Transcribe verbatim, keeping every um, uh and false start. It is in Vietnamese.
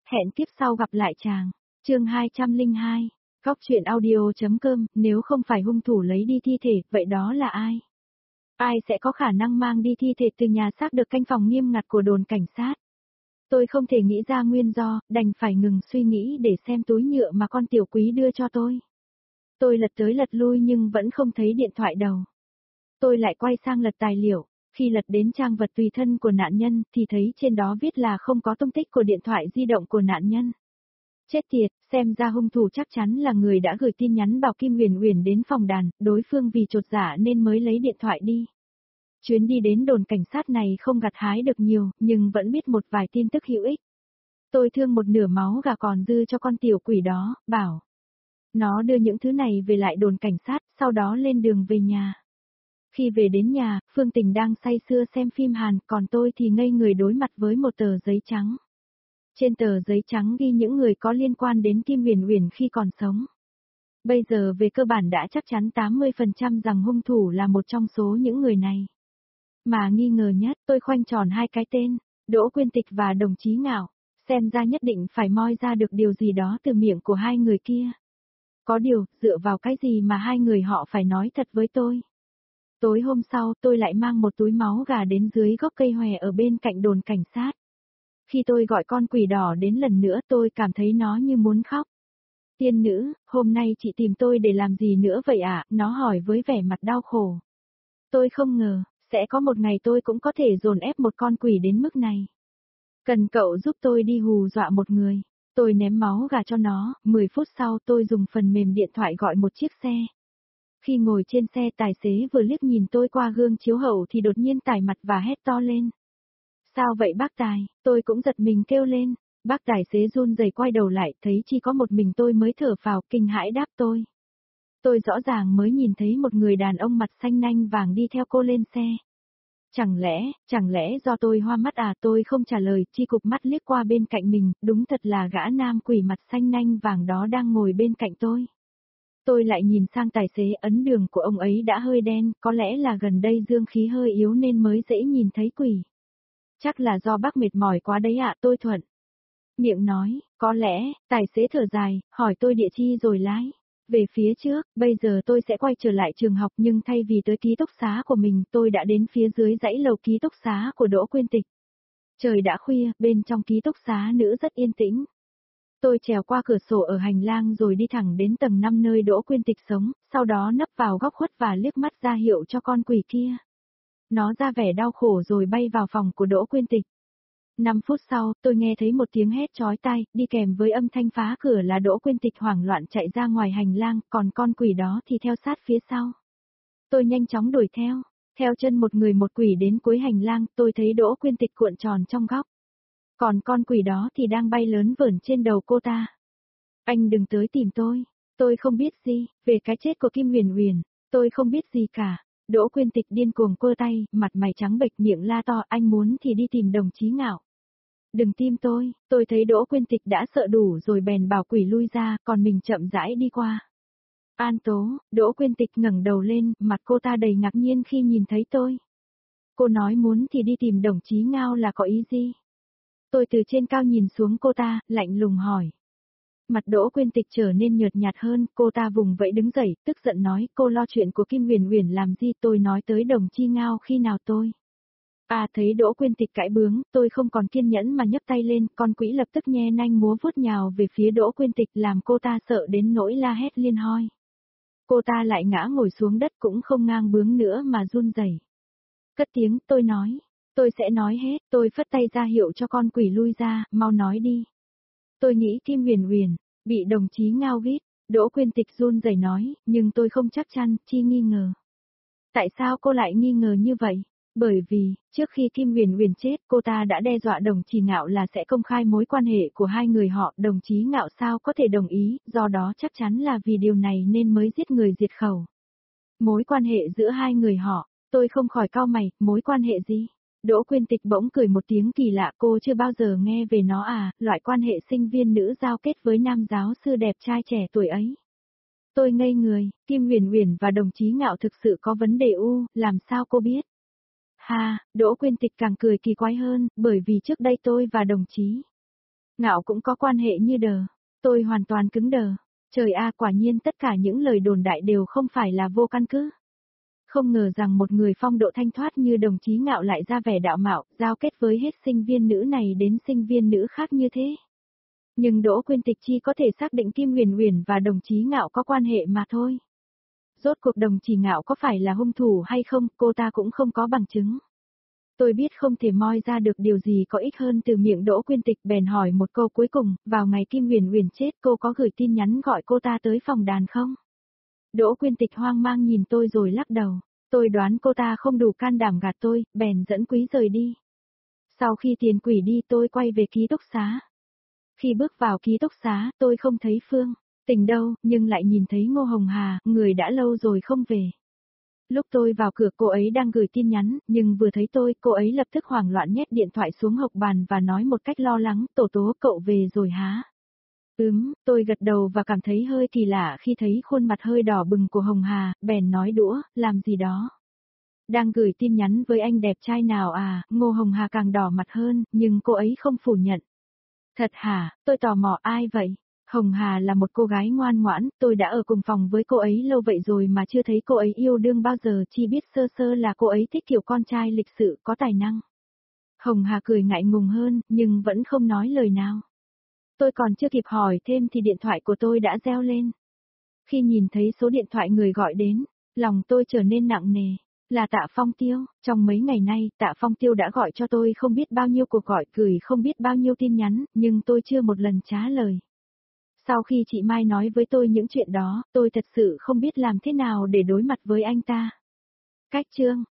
Hẹn kiếp sau gặp lại chàng. Chương hai trăm lẻ hai. Góc truyện audio.com, nếu không phải hung thủ lấy đi thi thể, vậy đó là ai? Ai sẽ có khả năng mang đi thi thể từ nhà xác được canh phòng nghiêm ngặt của đồn cảnh sát? Tôi không thể nghĩ ra nguyên do, đành phải ngừng suy nghĩ để xem túi nhựa mà con tiểu quý đưa cho tôi. Tôi lật tới lật lui nhưng vẫn không thấy điện thoại đầu. Tôi lại quay sang lật tài liệu, khi lật đến trang vật tùy thân của nạn nhân thì thấy trên đó viết là không có tung tích của điện thoại di động của nạn nhân. Chết tiệt, xem ra hung thủ chắc chắn là người đã gửi tin nhắn bảo Kim Huyền Uyển đến phòng đàn, đối phương vì chột dạ nên mới lấy điện thoại đi. Chuyến đi đến đồn cảnh sát này không gặt hái được nhiều, nhưng vẫn biết một vài tin tức hữu ích. Tôi thương một nửa máu gà còn dư cho con tiểu quỷ đó, bảo nó đưa những thứ này về lại đồn cảnh sát, sau đó lên đường về nhà. Khi về đến nhà, Phương Tình đang say sưa xem phim Hàn, còn tôi thì ngây người đối mặt với một tờ giấy trắng. Trên tờ giấy trắng ghi những người có liên quan đến Kim Huyền Uyển khi còn sống. Bây giờ về cơ bản đã chắc chắn tám mươi phần trăm rằng hung thủ là một trong số những người này. Mà nghi ngờ nhất, tôi khoanh tròn hai cái tên, Đỗ Quyên Tịch và đồng chí Ngạo, xem ra nhất định phải moi ra được điều gì đó từ miệng của hai người kia. Có điều, dựa vào cái gì mà hai người họ phải nói thật với tôi? Tối hôm sau, tôi lại mang một túi máu gà đến dưới gốc cây hòe ở bên cạnh đồn cảnh sát. Khi tôi gọi con quỷ đỏ đến lần nữa tôi cảm thấy nó như muốn khóc. Tiên nữ, hôm nay chị tìm tôi để làm gì nữa vậy ạ? À? Nó hỏi với vẻ mặt đau khổ. Tôi không ngờ, sẽ có một ngày tôi cũng có thể dồn ép một con quỷ đến mức này. Cần cậu giúp tôi đi hù dọa một người. Tôi ném máu gà cho nó, mười phút sau tôi dùng phần mềm điện thoại gọi một chiếc xe. Khi ngồi trên xe tài xế vừa liếc nhìn tôi qua gương chiếu hậu thì đột nhiên tải mặt và hét to lên. Sao vậy bác Tài? Tôi cũng giật mình kêu lên. Bác tài xế run rẩy quay đầu lại, thấy chỉ có một mình tôi mới thở phào, kinh hãi đáp tôi. Tôi rõ ràng mới nhìn thấy một người đàn ông mặt xanh nanh vàng đi theo cô lên xe. Chẳng lẽ, chẳng lẽ do tôi hoa mắt à? Tôi không trả lời, chỉ cụp mắt liếc qua bên cạnh mình, đúng thật là gã nam quỷ mặt xanh nanh vàng đó đang ngồi bên cạnh tôi. Tôi lại nhìn sang tài xế, ấn đường của ông ấy đã hơi đen, có lẽ là gần đây dương khí hơi yếu nên mới dễ nhìn thấy quỷ. Chắc là do bác mệt mỏi quá đấy ạ, tôi thuận miệng nói, có lẽ, tài xế thở dài, hỏi tôi địa chi rồi lái về phía trước. Bây giờ tôi sẽ quay trở lại trường học nhưng thay vì tới ký túc xá của mình tôi đã đến phía dưới dãy lầu ký túc xá của Đỗ Quyên Tịch. Trời đã khuya, bên trong ký túc xá nữ rất yên tĩnh. Tôi trèo qua cửa sổ ở hành lang rồi đi thẳng đến tầng năm nơi Đỗ Quyên Tịch sống, sau đó nấp vào góc khuất và liếc mắt ra hiệu cho con quỷ kia. Nó ra vẻ đau khổ rồi bay vào phòng của Đỗ Quyên Tịch. Năm phút sau, tôi nghe thấy một tiếng hét chói tai, đi kèm với âm thanh phá cửa là Đỗ Quyên Tịch hoảng loạn chạy ra ngoài hành lang, còn con quỷ đó thì theo sát phía sau. Tôi nhanh chóng đuổi theo, theo chân một người một quỷ đến cuối hành lang, tôi thấy Đỗ Quyên Tịch cuộn tròn trong góc. Còn con quỷ đó thì đang bay lớn vởn trên đầu cô ta. Anh đừng tới tìm tôi, tôi không biết gì, về cái chết của Kim Huyền Uyển, tôi không biết gì cả. Đỗ Quyên Tịch điên cuồng quơ tay, mặt mày trắng bệch miệng la to, anh muốn thì đi tìm đồng chí Ngạo. Đừng tim tôi, tôi thấy Đỗ Quyên Tịch đã sợ đủ rồi bèn bảo quỷ lui ra, còn mình chậm rãi đi qua. An Tố, Đỗ Quyên Tịch ngẩng đầu lên, mặt cô ta đầy ngạc nhiên khi nhìn thấy tôi. Cô nói muốn thì đi tìm đồng chí Ngao là có ý gì? Tôi từ trên cao nhìn xuống cô ta, lạnh lùng hỏi. Mặt Đỗ Quyên Tịch trở nên nhợt nhạt hơn, cô ta vùng vẫy đứng dậy, tức giận nói, cô lo chuyện của Kim Huyền Uyển làm gì, tôi nói tới đồng chi Ngao khi nào tôi. À thấy Đỗ Quyên Tịch cãi bướng, tôi không còn kiên nhẫn mà nhấc tay lên, con quỷ lập tức nhe nanh múa vuốt nhào về phía Đỗ Quyên Tịch làm cô ta sợ đến nỗi la hét liên hoi. Cô ta lại ngã ngồi xuống đất cũng không ngang bướng nữa mà run rẩy. Cất tiếng, tôi nói, tôi sẽ nói hết, tôi phất tay ra hiệu cho con quỷ lui ra, mau nói đi. Tôi nghĩ Kim Huyền Uyển bị đồng chí Ngao ghét, Đỗ Quyên Tịch run rẩy nói, nhưng tôi không chắc chắn, chi nghi ngờ. Tại sao cô lại nghi ngờ như vậy? Bởi vì, trước khi Kim Huyền Uyển chết, cô ta đã đe dọa đồng chí Ngạo là sẽ công khai mối quan hệ của hai người họ, đồng chí Ngạo sao có thể đồng ý, do đó chắc chắn là vì điều này nên mới giết người diệt khẩu. Mối quan hệ giữa hai người họ, tôi không khỏi cau mày, mối quan hệ gì? Đỗ Quyên Tịch bỗng cười một tiếng kỳ lạ, cô chưa bao giờ nghe về nó à, loại quan hệ sinh viên nữ giao kết với nam giáo sư đẹp trai trẻ tuổi ấy. Tôi ngây người, Kim Huyền Uyển và đồng chí Ngạo thực sự có vấn đề u, làm sao cô biết? Ha, Đỗ Quyên Tịch càng cười kỳ quái hơn, bởi vì trước đây tôi và đồng chí Ngạo cũng có quan hệ như đờ. Tôi hoàn toàn cứng đờ. Trời a, quả nhiên tất cả những lời đồn đại đều không phải là vô căn cứ. Không ngờ rằng một người phong độ thanh thoát như đồng chí Ngạo lại ra vẻ đạo mạo, giao kết với hết sinh viên nữ này đến sinh viên nữ khác như thế. Nhưng Đỗ Quyên Tịch chi có thể xác định Kim Huyền Huyền và đồng chí Ngạo có quan hệ mà thôi. Rốt cuộc đồng chí Ngạo có phải là hung thủ hay không, cô ta cũng không có bằng chứng. Tôi biết không thể moi ra được điều gì có ích hơn từ miệng Đỗ Quyên Tịch, bèn hỏi một câu cuối cùng, vào ngày Kim Huyền Huyền chết cô có gửi tin nhắn gọi cô ta tới phòng đàn không? Đỗ Quyên Tịch hoang mang nhìn tôi rồi lắc đầu. Tôi đoán cô ta không đủ can đảm gạt tôi, bèn dẫn Quý rời đi. Sau khi tiền quỷ đi tôi quay về ký túc xá. Khi bước vào ký túc xá, tôi không thấy Phương Tình đâu, nhưng lại nhìn thấy Ngô Hồng Hà, người đã lâu rồi không về. Lúc tôi vào cửa cô ấy đang gửi tin nhắn, nhưng vừa thấy tôi, cô ấy lập tức hoảng loạn nhét điện thoại xuống hộc bàn và nói một cách lo lắng, Tổ Tố cậu về rồi hả? Ừm, tôi gật đầu và cảm thấy hơi kỳ lạ khi thấy khuôn mặt hơi đỏ bừng của Hồng Hà, bèn nói đũa, làm gì đó. Đang gửi tin nhắn với anh đẹp trai nào à, Ngô Hồng Hà càng đỏ mặt hơn, nhưng cô ấy không phủ nhận. Thật hả, tôi tò mò ai vậy? Hồng Hà là một cô gái ngoan ngoãn, tôi đã ở cùng phòng với cô ấy lâu vậy rồi mà chưa thấy cô ấy yêu đương bao giờ, chỉ biết sơ sơ là cô ấy thích kiểu con trai lịch sự, có tài năng. Hồng Hà cười ngại ngùng hơn, nhưng vẫn không nói lời nào. Tôi còn chưa kịp hỏi thêm thì điện thoại của tôi đã reo lên. Khi nhìn thấy số điện thoại người gọi đến, lòng tôi trở nên nặng nề. Là Tạ Phong Tiêu, trong mấy ngày nay, Tạ Phong Tiêu đã gọi cho tôi không biết bao nhiêu cuộc gọi, gửi không biết bao nhiêu tin nhắn, nhưng tôi chưa một lần trả lời. Sau khi chị Mai nói với tôi những chuyện đó, tôi thật sự không biết làm thế nào để đối mặt với anh ta. Cách chương